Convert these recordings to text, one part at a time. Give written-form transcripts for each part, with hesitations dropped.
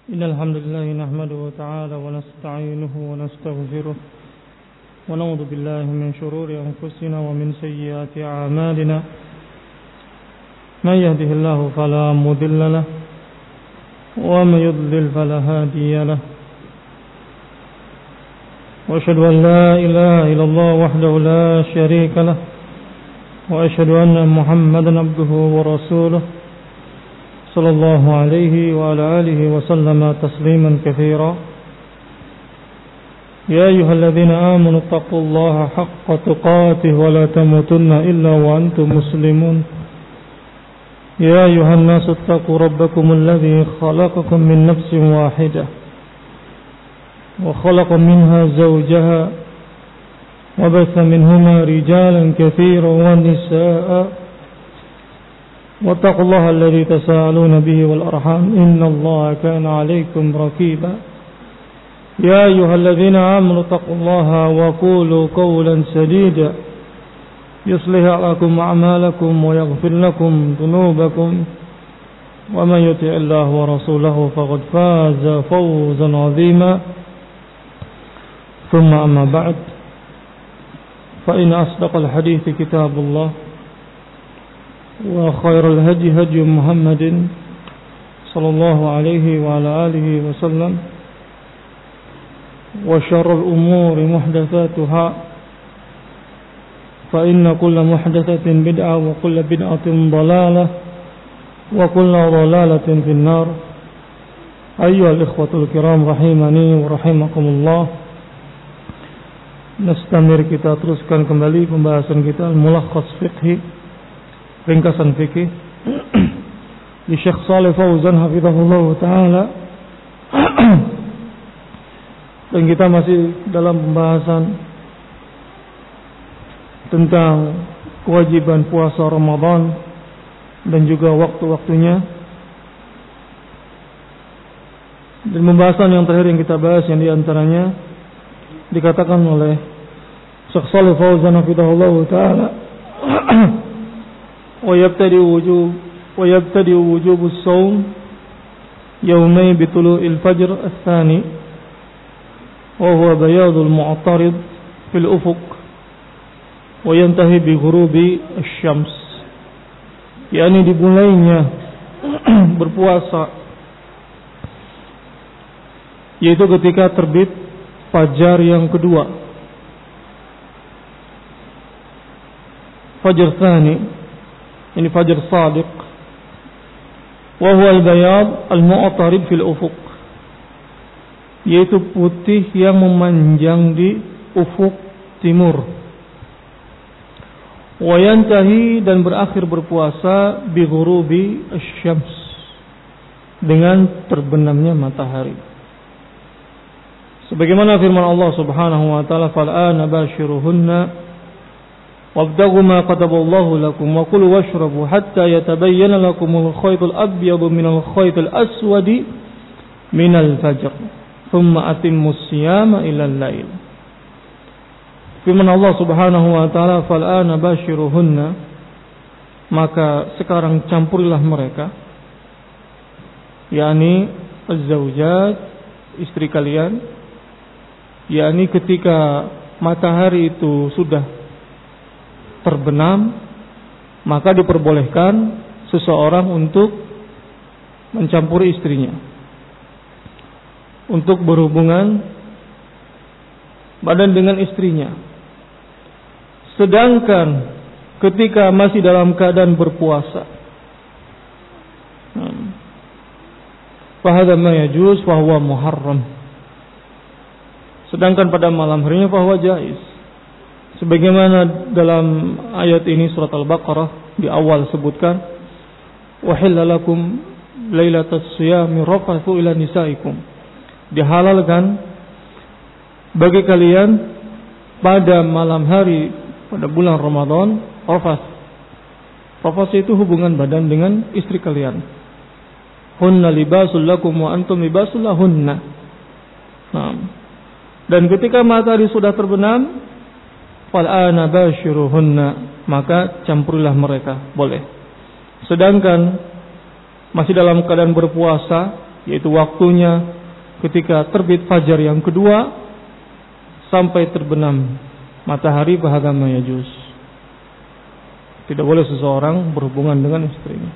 إن الحمد لله نحمده تعالى ونستعينه ونستغفره ونعوذ بالله من شرور أنفسنا ومن سيئات أعمالنا من يهده الله فلا مضل له ومن يضلل فلا هادي له وأشهد أن لا إله إلا الله وحده لا شريك له وأشهد أن محمدا عبده ورسوله صلى الله عليه وعلى آله وسلم تسليما كثيرا يا أيها الذين آمنوا اتقوا الله حق تقاته ولا تموتن إلا وأنتم مسلمون يا أيها الناس اتقوا ربكم الذي خلقكم من نفس واحدة وخلق منها زوجها وبث منهما رجالا كثيرا ونساء واتقوا الله الذي تساءلون به والأرحام إن الله كان عليكم رقيبا يا أيها الذين آمنوا اتقوا الله وقولوا قولا سديدا يصلح لكم أعمالكم ويغفر لكم ذنوبكم ومن يطع الله ورسوله فقد فاز فوزا عظيما ثم أما بعد فإن أصدق الحديث كتاب الله وخير الهدي هدي محمد صلى الله عليه وعلى آله وسلم وشر الأمور محدثاتها فإن كل محدثة بدعة وكل بدعة ضلالة وكل ضلالة في النار أيها الإخوة الكرام رحمني ورحمكم الله. Nastamir, kita teruskan kembali pembahasan kita Al-Mulakhas Fiqhi, ringkasan fikih di Syekh Shalih Fauzan hafizahullah taala. Dan kita masih dalam pembahasan tentang kewajiban puasa Ramadan dan juga waktu-waktunya. Dan pembahasan yang terakhir yang kita bahas yang diantaranya dikatakan oleh Syekh Shalih Fauzan hafizahullah taala ويبتدئ وجوب الصوم يومين بطلوع الفجر الثاني وهو بياض المعترض في الأفق وينتهي بغروب الشمس. yakni dimulainya berpuasa yaitu ketika terbit fajar yang kedua, fajar tsani, ini fajar sadiq, wa huwa al-bayad al-mu'tarid fil ufuq, yaitu putih yang memanjang di ufuk timur. Wa yantahi, dan berakhir berpuasa bi ghurubi asy-syams, dengan terbenamnya matahari. Sebagaimana firman Allah Subhanahu wa taala, fal'ana bashiruhunna wabtaghu ma kataballahu lakum wa kulu washrabu hatta yatabayyana lakumul khaytul abyadu minal khaytil aswadi minal fajr thumma atimmus siyama ilal lail. Firman Allah Subhanahu wa taala, fal'ana bashiruhunna, maka sekarang campurilah mereka, yakni az-zawjat, istri kalian, yakni ketika matahari itu sudah terbenam, maka diperbolehkan seseorang untuk mencampuri istrinya, untuk berhubungan badan dengan istrinya. Sedangkan ketika masih dalam keadaan berpuasa, fahadha ma yajuz wa huwa muharram. Sedangkan pada malam harinya bahwa jaiz. Sebagaimana dalam ayat ini surat Al-Baqarah di awal sebutkan, wahilla lakum lailatas siyami rafathu ila nisaikum, dihalalkan bagi kalian pada malam hari pada bulan Ramadan rafath. Rafath itu hubungan badan dengan istri kalian. Hunna libasul lakum wa antum libasul lahunna. Nah, dan ketika matahari sudah terbenam, fal'ana bashiruhunna, maka campurilah mereka, boleh. Sedangkan masih dalam keadaan berpuasa, yaitu waktunya ketika terbit fajar yang kedua sampai terbenam matahari bahagama Yajuz. Tidak boleh seseorang berhubungan dengan istrinya.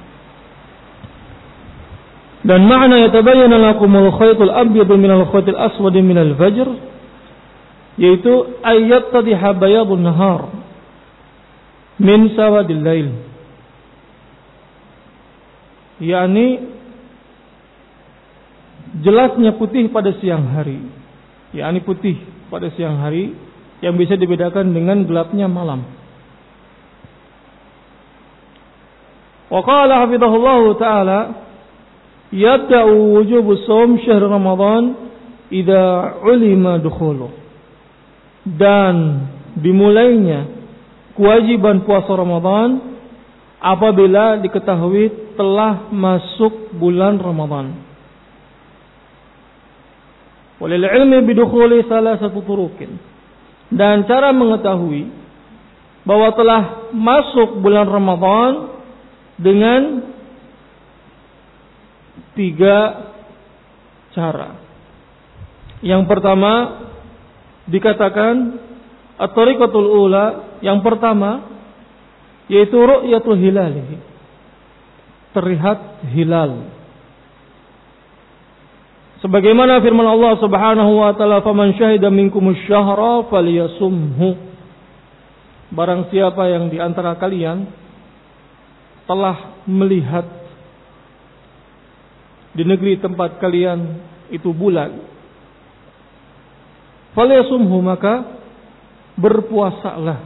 Dan makna yatabayyana lakumul khaytul abyadu minal khaytil aswadi minal fajr, yaitu ayat tadiha bayadun nahar min sawadil lail, yakni jelasnya putih pada siang hari, yakni putih pada siang hari yang bisa dibedakan dengan gelapnya malam. Wa qala hafizahullahu ta'ala yabda'u wujubu shaum syahr Ramadan idza ulima dukhuluh, dan dimulainya kewajiban puasa Ramadan apabila diketahui telah masuk bulan Ramadan. Walil ilmi bidukhuli salasatu turukin, dan cara mengetahui bahwa telah masuk bulan Ramadan dengan 3 cara. Yang pertama dikatakan at-tariqatul ula, yang pertama yaitu ru'yatul hilal, terlihat hilal. Sebagaimana firman Allah Subhanahu wa taala, "Faman syahida minkumus syahra falyasumhu." Barang siapa yang di antara kalian telah melihat di negeri tempat kalian itu bulan, falyasumhu, maka berpuasalah.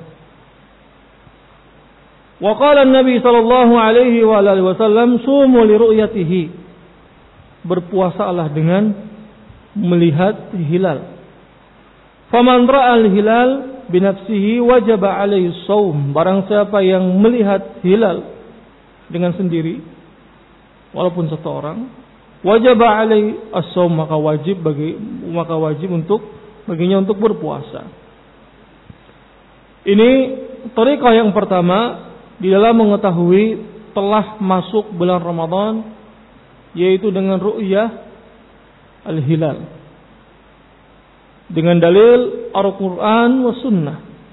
Wa qala an-nabi sallallahu alaihi wa alihi wasallam, sumu li ru'yatihi, berpuasalah dengan melihat hilal. Faman ra'al hilal binafsihi wajaba alaihi shaum, barang siapa yang melihat hilal dengan sendiri walaupun satu orang, wajaba alaihi as-shaum, maka wajib untuk baginya untuk berpuasa. Ini thariqah yang pertama di dalam mengetahui telah masuk bulan Ramadan, yaitu dengan ru'yah al-hilal, dengan dalil Al-Quran wa sunnah.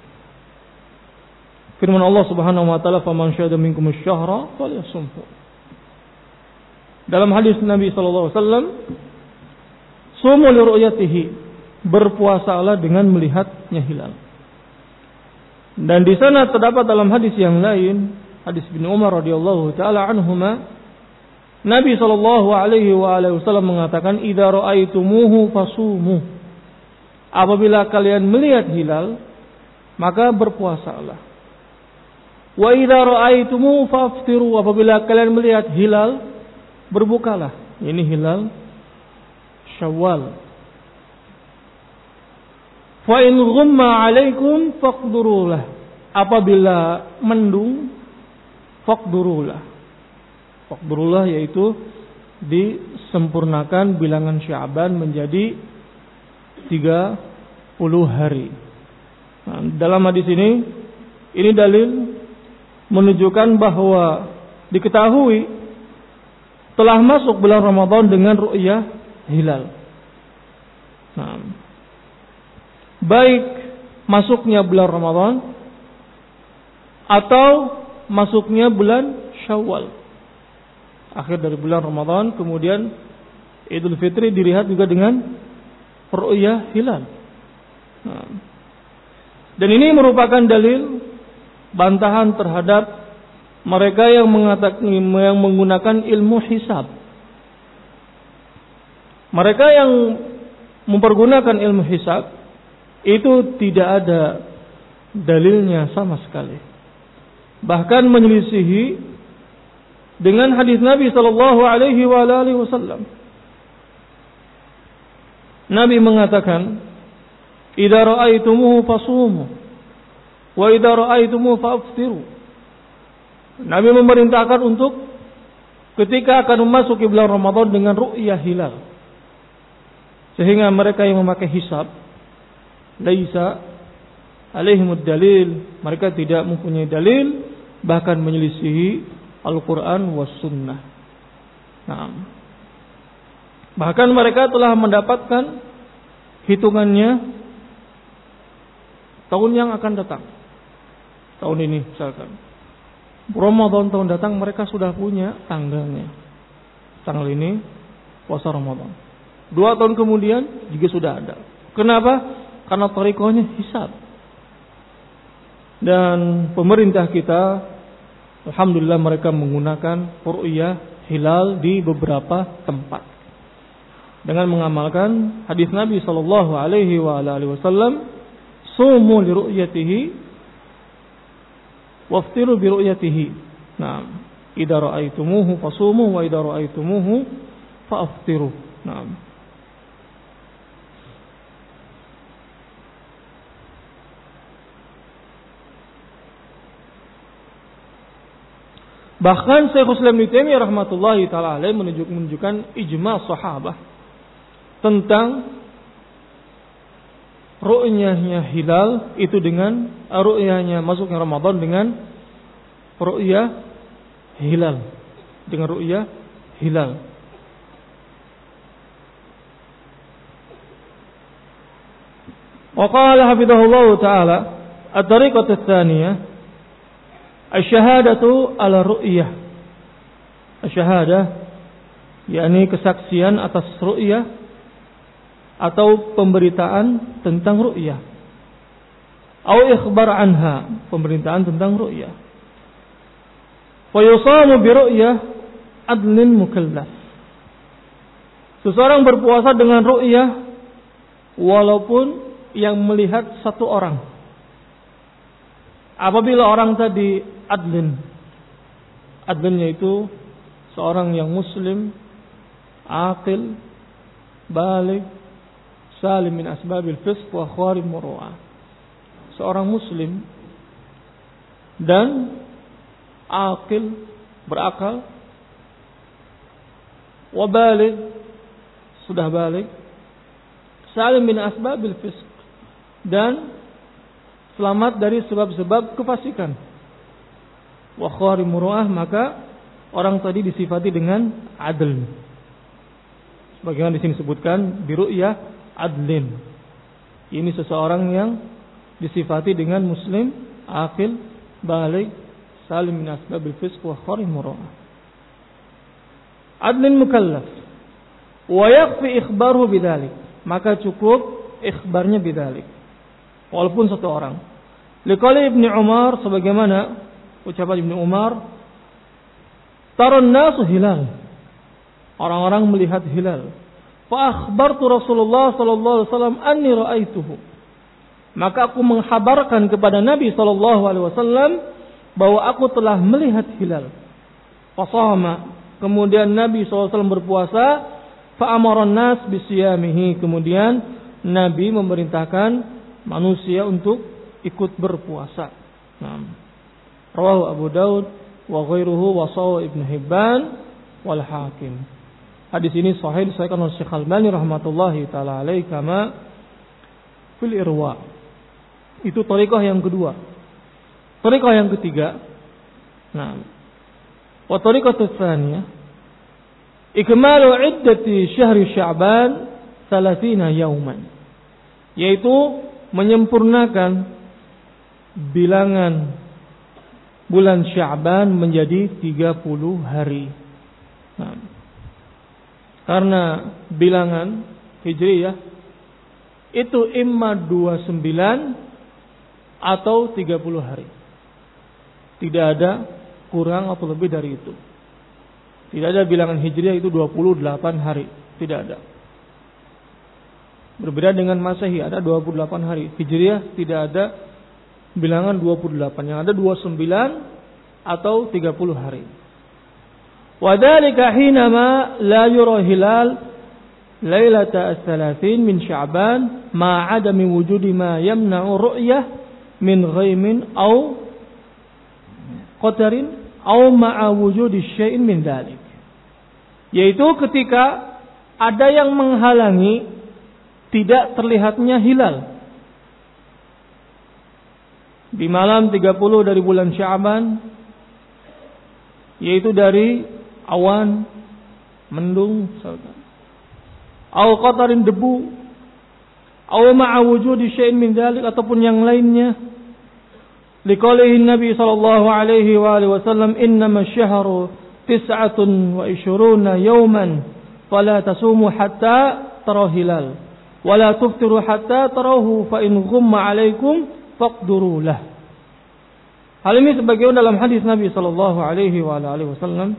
Firman Allah Subhanahu wa taala, "Faman syahida minkumus syahra falyasumhu." Dalam hadis Nabi sallallahu alaihi wasallam, "Sumu li ru'yatihi", berpuasalah dengan melihatnya hilal. Dan di sana terdapat dalam hadis yang lain, hadis Ibnu Umar radhiyallahu taala anhuma, Nabi sallallahu alaihi wasallam mengatakan, "Idza ra'aitumuhu fasumu." Apabila kalian melihat hilal, maka berpuasalah. Wa idza ra'aitumuhu faftiru. Apabila kalian melihat hilal, berbukalah. Ini hilal Syawal. Fa in ghumma 'alaikum faqdurulah. Apabila mendung, faqdurulah. Faqdurulah yaitu disempurnakan bilangan Sya'ban menjadi 30 hari. Nah, dalam hadis ini dalil menunjukkan bahwa diketahui telah masuk bulan Ramadan dengan ru'yah hilal. Nah, baik masuknya bulan Ramadan atau masuknya bulan Syawal, akhir dari bulan Ramadan, kemudian Idul Fitri dilihat juga dengan ru'yah hilal. Nah, dan ini merupakan dalil bantahan terhadap mereka yang menggunakan ilmu hisab. Mereka yang mempergunakan ilmu hisab itu tidak ada dalilnya sama sekali. Bahkan menyelisihi dengan hadis Nabi sallallahu alaihi wasallam. Nabi mengatakan, "Idza ra'aitumuhu fasumu wa idza ra'aitumuhu faftiru." Nabi memerintahkan untuk ketika akan memasuki bulan Ramadan dengan ru'yah hilal. Sehingga mereka yang memakai hisab, laisa alaihimud dalil, mereka tidak mempunyai dalil, bahkan menyelisihi Al-Quran was sunnah. Nah, Bahkan mereka telah mendapatkan hitungannya tahun yang akan datang. Tahun ini misalkan. Ramadan tahun datang mereka sudah punya tanggalnya. Tanggal ini puasa Ramadan. 2 tahun kemudian juga sudah ada. Kenapa? Karena tariqahnya hisab. Dan pemerintah kita, alhamdulillah mereka menggunakan ru'yah hilal di beberapa tempat. Dengan mengamalkan hadis Nabi sallallahu alaihi wasallam, sumu li ru'yatihi waftiru bi ru'yatihi. Naam, idza ra'aitumuhu fasumu wa idza ra'aitumuhu fa'aftiru. Naam. Bahkan Syekhul Islam Ibnu Taimiyah rahmatullahi taala alaih menunjukkan ijma' sahabah tentang ru'yahnya hilal itu dengan ru'yahnya masuknya Ramadan dengan ru'yah hilal, dengan ru'yah hilal. Wa qala hafizahullah taala at-tariqatu ats-tsaniyah asyhadatu ala ru'yah. Asyhadah yakni kesaksian atas ru'yah atau pemberitaan tentang ru'yah. Atau ikhbar anha, pemberitaan tentang ru'yah. Wa yusamu bi ru'yah adlin mukallaf. Seseorang berpuasa dengan ru'yah walaupun yang melihat satu orang. Apabila orang tadi adlin, adlinnya itu seorang yang muslim, aqil, baligh, salim min asbabil fisq wa kharim muru'ah. Seorang muslim dan aqil, berakal, wa baligh, sudah baligh, salim min asbabil fisq, dan selamat dari sebab-sebab kefasikan. Wa kharim muru'ah, maka orang tadi disifati dengan adl. Sebagaimana di sini disebutkan bi ru'yah adlin. Ini seseorang yang disifati dengan muslim, aqil, baligh, salim min asbabil fisq wa kharim muru'ah. Adlin mukallaf. Wa yakfi ikhbaruhu bidzalik. Maka cukup ikhbarnya bidzalik. Walaupun satu orang. Liqali Ibnu Umar, sebagaimana ucapan Ibnu Umar, taran nasu hilal. Orang-orang melihat hilal. Fa akhbartu Rasulullah sallallahu alaihi wasallam anni ra'aituhu. Maka aku menghabarkan kepada Nabi sallallahu alaihi wasallam bahwa aku telah melihat hilal. Fa shama. Kemudian Nabi sallallahu alaihi wasallam berpuasa, fa amara an-nas bisiyamihi. Kemudian Nabi memerintahkan manusia untuk ikut berpuasa. Rawahu Abu Daud wa ghairuhu wa sawa Ibnu Hibban wal Hakim. Hadis ini sahih disahihkan oleh Syekh Al-Albani rahmatullahi taala alaihi kama fil Irwa. Itu thariqah yang kedua. Thariqah yang ketiga. Wa thariqatu tsaniyah ikmalu iddati syahri Sya'ban 30 yauman. Yaitu menyempurnakan bilangan bulan Sya'ban menjadi 30 hari. Karena bilangan Hijriyah itu imma 29 atau 30 hari. Tidak ada kurang atau lebih dari itu. Tidak ada bilangan Hijriyah itu 28 hari. Tidak ada. Berbeda dengan Masehi, ada 28 hari. Hijriyah tidak ada bilangan 28, yang ada 29 atau 30 hari. Wa dzalika hinama la yura hilal lailata ats-tsalatsin min Sya'ban ma 'adami wujudi ma yamna'u ru'yah min ghaimin aw qatarin aw ma'a wujudi syai'in min dzalik. Yaitu ketika ada yang menghalangi tidak terlihatnya hilal di malam 30 dari bulan Sya'ban, yaitu dari awan, mendung, au qatarin debu, au ma'a wujudi syai'in min dzalik ataupun yang lainnya. Liqaulihi Nabi sallallahu alaihi wa alihi wasallam innama asy-syahru 29 yawman fala tasumu hatta taraw hilal wala tuftiru hatta tarahu fa in ghumma 'alaikum faqduru lah. Hal ini sebagaimana dalam hadis Nabi sallallahu alaihi wa alihi wasallam,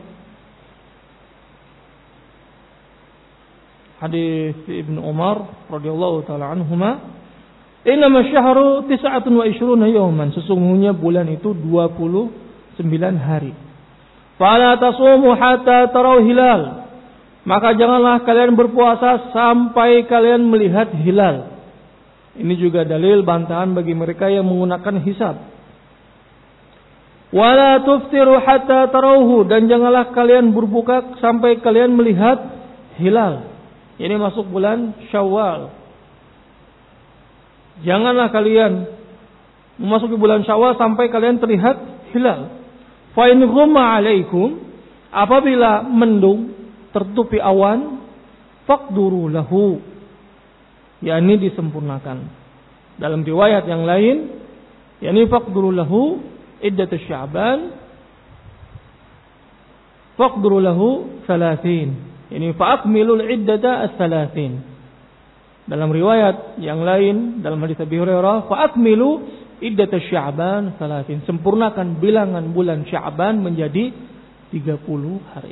hadis Ibnu Umar radhiyallahu taala anhuma, innama syahru 29 yawman, sesungguhnya bulan itu 29 hari. Fala tasumu hatta taraw hilal, maka janganlah kalian berpuasa sampai kalian melihat hilal. Ini juga dalil bantahan bagi mereka yang menggunakan hisab. Wala tuftiru hatta tarawhu, dan janganlah kalian berbuka sampai kalian melihat hilal. Ini masuk bulan Syawal. Janganlah kalian memasuki bulan Syawal sampai kalian terlihat hilal. Fa in ghumma 'alaikum, apabila mendung tertutupi awan, faqduru lahu, yakni disempurnakan. Dalam riwayat yang lain, yakni faqduru lahu iddat Sya'ban, faqduru lahu 30, yakni fa'akmilul iddata as-30. Dalam riwayat yang lain, dalam hadis Abi Hurairah, fa'akmilu iddat Sya'ban 30, sempurnakan bilangan bulan Sya'ban menjadi 30 hari.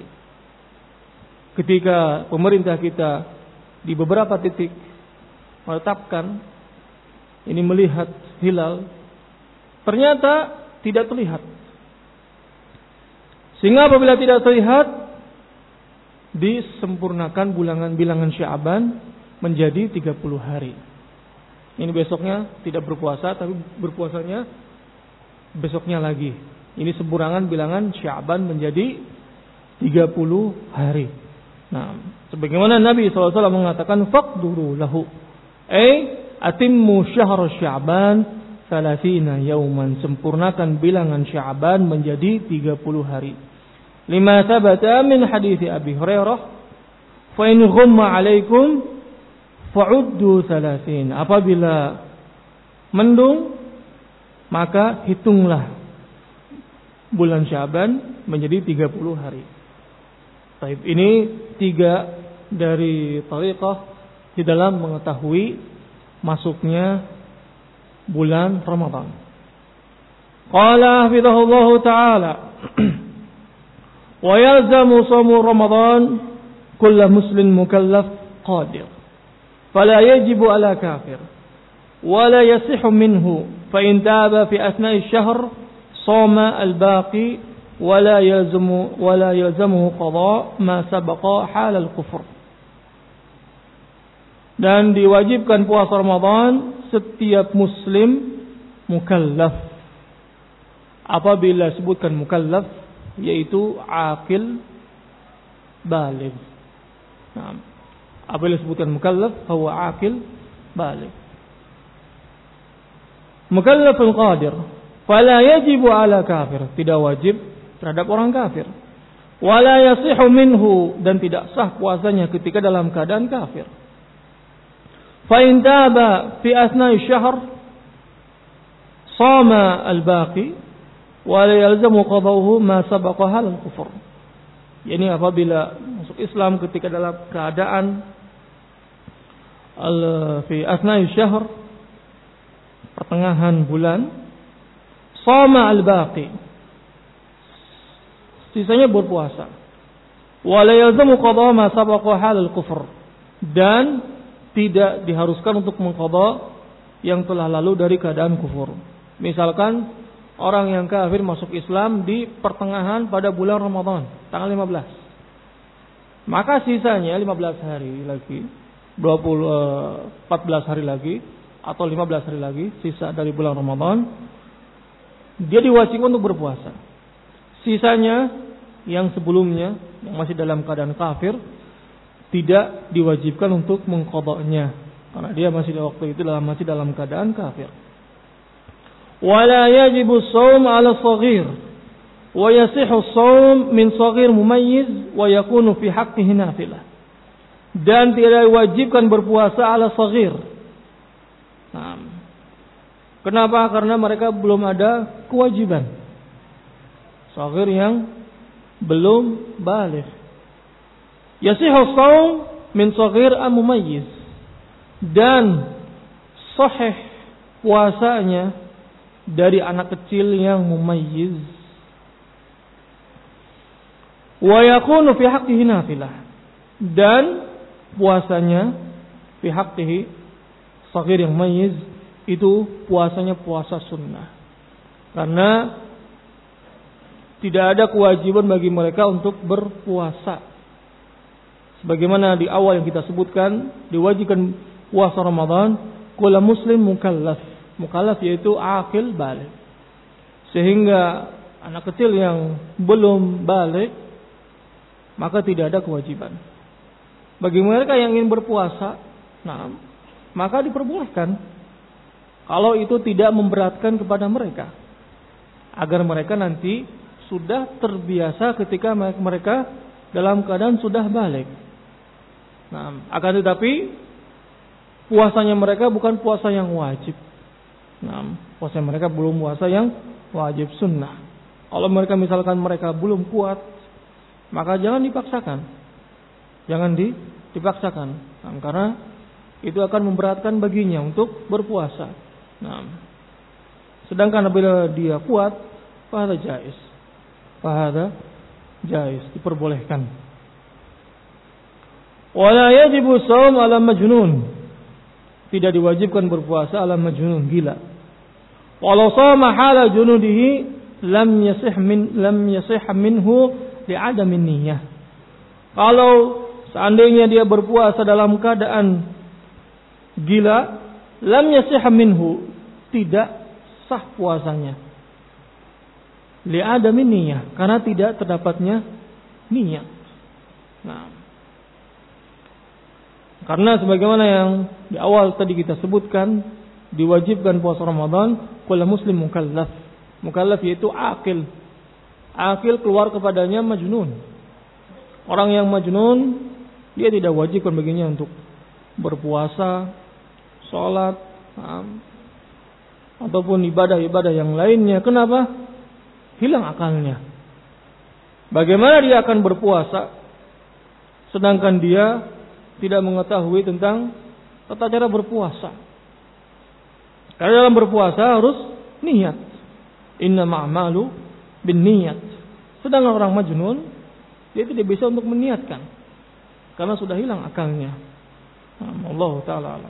Ketika pemerintah kita di beberapa titik menetapkan ini melihat hilal, ternyata tidak terlihat. Sehingga apabila tidak terlihat, disempurnakan bilangan Sya'ban menjadi 30 hari. Ini besoknya tidak berpuasa, tapi berpuasanya besoknya lagi. Ini sempurnakan bilangan Sya'ban menjadi 30 hari. Nah, sebagaimana Nabi SAW mengatakan faqduru lahu, atimmu syahr Sya'ban 30 yauman, sempurnakan bilangan Sya'ban menjadi 30 hari. Lima thabata min hadits Abi Hurairah, fa in ghumma 'alaikum fa'uddu 30. Apabila mendung, maka hitunglah bulan Sya'ban menjadi 30 hari. Baik, ini 3 dari tariqah di dalam mengetahui masuknya bulan Ramadan. Qala hafizahullah ta'ala wa yalzamu shamu Ramadan kullu muslim mukallaf qadir fala yajibu ala kafir wala yasihhu minhu fa in taba fi asna'i asy-syahr shama al-baqi wala yalzamuhu qada ma sabaqa hal al-kufr. Dan diwajibkan puasa Ramadan setiap muslim mukallaf. Apabila sebutkan mukallaf, yaitu akil baligh. Nah, apabila sebutkan mukallaf, huwa akil baligh. Mukallafun qadir, fala yajibu ala kafir, tidak wajib terhadap orang kafir. Wala yasihu minhu, dan tidak sah puasanya ketika dalam keadaan kafir. Fa in taba fi asna'i syahr sama al-baqi wa la yalzamu qada'uhu ma sabaqa hal al-kufr. Yani apabila masuk Islam ketika dalam keadaan fi asna'i syahr, pertengahan bulan, sama al-baqi, sisanya berpuasa. Wa la yalzamu qada'uhu ma sabaqa hal al-kufr, dan tidak diharuskan untuk mengqadha yang telah lalu dari keadaan kufur. Misalkan orang yang kafir masuk Islam di pertengahan pada bulan Ramadan, tanggal 15. Maka sisanya 15 hari lagi, 14 hari lagi atau 15 hari lagi sisa dari bulan Ramadan, dia diwajibkan untuk berpuasa. Sisanya yang sebelumnya yang masih dalam keadaan kafir tidak diwajibkan untuk mengqadanya, karena dia masih di waktu itu masih dalam keadaan kafir. Wala yajibu shaum 'ala shaghir wa yasihu shaum min shaghir mumayyiz wa yakunu fi haqqihi nafilah. Dan tidak diwajibkan berpuasa ala saghir. Nah, kenapa? Karena mereka belum ada kewajiban. Saghir yang belum baligh. Yasihhu shaum min saghir am mumayyiz. Dan sahih puasanya dari anak kecil yang mumayyiz. Wa yakunu fi haqqihi nafilah. Dan puasanya fi haqqihi saghir yang mumayyiz itu puasanya puasa sunnah. Karena tidak ada kewajiban bagi mereka untuk berpuasa. Sebagaimana di awal yang kita sebutkan, diwajibkan puasa Ramadan kullu muslim mukallaf. Mukallaf yaitu aqil baligh. Sehingga anak kecil yang belum baligh maka tidak ada kewajiban. Bagi mereka yang ingin berpuasa, maka diperbolehkan kalau itu tidak memberatkan kepada mereka, agar mereka nanti sudah terbiasa ketika mereka dalam keadaan sudah baligh. Akan tetapi puasanya mereka bukan puasa yang wajib. Puasa mereka belum puasa yang wajib, sunnah. Kalau mereka misalkan mereka belum kuat, maka jangan dipaksakan. Jangan dipaksakan. Karena itu akan memberatkan baginya untuk berpuasa. Sedangkan apabila dia kuat, fahada jaiz. Fahada jaiz, diperbolehkan. Wala yajibu shaum ala majnun. Tidak diwajibkan berpuasa ala majnun, gila. Walau shama hala junudihi lam yasih minhu li'adamin niyyah. Kalau seandainya dia berpuasa dalam keadaan gila, lam yasih minhu, tidak sah puasanya. Li'adamin niyyah, karena tidak terdapatnya niat. Karena sebagaimana yang di awal tadi kita sebutkan, diwajibkan puasa Ramadan kullu muslim mukallaf. Mukallaf yaitu aqil. Aqil keluar kepadanya majnun. Orang yang majnun, dia tidak wajibkan baginya untuk berpuasa, sholat, ataupun ibadah-ibadah yang lainnya. Kenapa? Hilang akalnya. Bagaimana dia akan berpuasa sedangkan dia tidak mengetahui tentang tata cara berpuasa? Karena dalam berpuasa harus niat. Innamal a'malu binniyat. Sedangkan orang majnun, dia tidak bisa untuk meniatkan karena sudah hilang akalnya. Allah taala alam.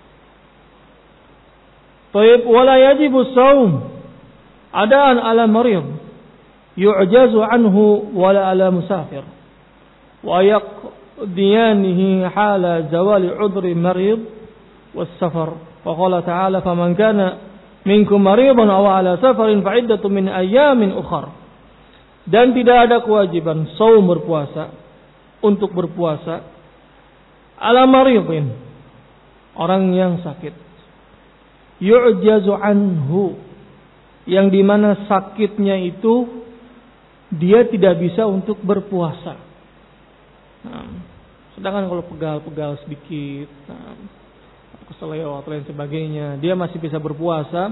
Taib wala yajibu shaum adaan ala marid yu'jazu anhu wala ala musafir wa yaqdiyanihi hala zawali udri marid was safar. Wa qala ta'ala faman kana minkum maridan aw ala safarin fa iddatun min ayyamin ukhra. Dan tidak ada kewajiban shaum berpuasa, untuk berpuasa ala maridin, orang yang sakit, yu'jazu anhu, yang dimana sakitnya itu dia tidak bisa untuk berpuasa. Sedangkan kalau pegal-pegal sedikit, keseleo atau lain sebagainya, dia masih bisa berpuasa.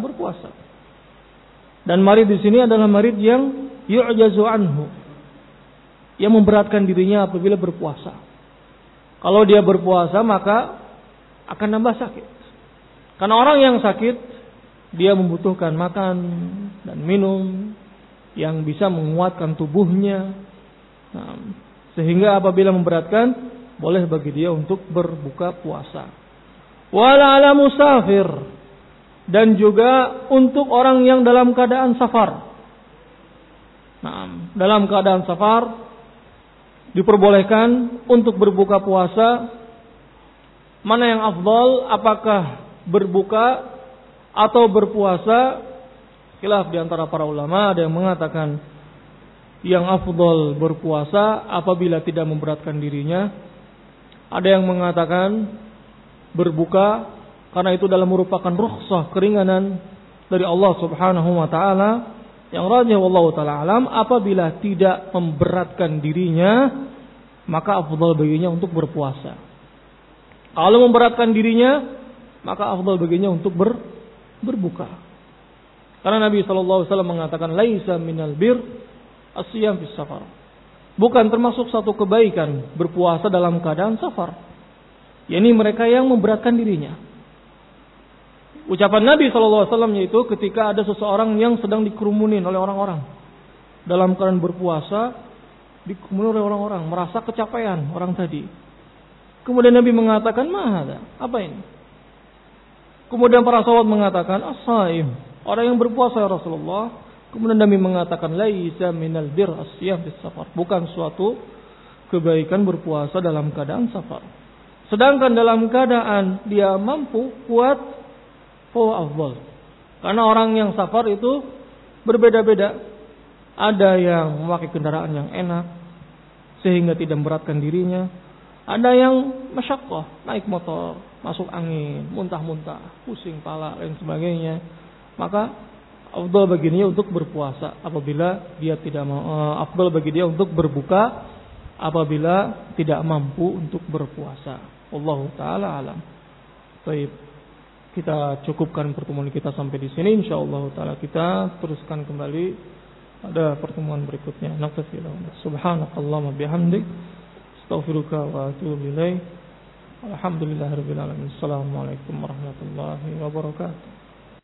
Dan marid di sini adalah marid yang yu'jazu anhu, yang memberatkan dirinya apabila berpuasa. Kalau dia berpuasa maka akan nambah sakit. Karena orang yang sakit, dia membutuhkan makan dan minum yang bisa menguatkan tubuhnya. Sehingga apabila memberatkan, boleh bagi dia untuk berbuka puasa. Wala ala musafir, dan juga untuk orang yang dalam keadaan safar. Dalam keadaan safar diperbolehkan untuk berbuka puasa. Mana yang afdal, apakah berbuka atau berpuasa? Khilaf di antara para ulama. Ada yang mengatakan yang afdal berpuasa apabila tidak memberatkan dirinya. Ada yang mengatakan berbuka karena itu adalah merupakan rukhsah, keringanan dari Allah Subhanahu wa taala. Yang rajih wallahu taala alam, apabila tidak memberatkan dirinya, maka afdal baginya untuk berpuasa. Kalau memberatkan dirinya, maka afdal baginya untuk berbuka. Karena Nabi SAW mengatakan, laisa minal bir as-siyam fis safar. Bukan termasuk satu kebaikan berpuasa dalam keadaan safar. Yakni mereka yang memberatkan dirinya. Ucapan Nabi SAW yaitu ketika ada seseorang yang sedang dikerumunin oleh orang-orang. Dalam keadaan berpuasa, dikerumuni oleh orang-orang. Merasa kecapean orang tadi. Kemudian Nabi mengatakan, mahada, apa ini? Kemudian para sahabat mengatakan, as-saim, orang yang berpuasa ya Rasulullah. Kemudian Nabi mengatakan, laisa minal bir as-siyam fis safar. Bukan suatu kebaikan berpuasa dalam keadaan safar. Sedangkan dalam keadaan dia mampu, kuat, afdal. Karena orang yang safar itu berbeda-beda. Ada yang memakai kendaraan yang enak sehingga tidak memberatkan dirinya. Ada yang masyaqqah, naik motor, masuk angin, muntah-muntah, pusing kepala dan sebagainya. Maka afdal bagi dia untuk berpuasa apabila dia tidak afdal bagi dia untuk berbuka apabila tidak mampu untuk berpuasa. Wallahu taala alam. Baik. Kita cukupkan pertemuan kita sampai di sini. Insyaallah taala kita teruskan kembali pada pertemuan berikutnya. Naktafilah. Subhanakallahumma bihamdik, astaghfiruka wa atubu ilaik. Alhamdulillahirabbil alamin. Assalamualaikum warahmatullahi wabarakatuh.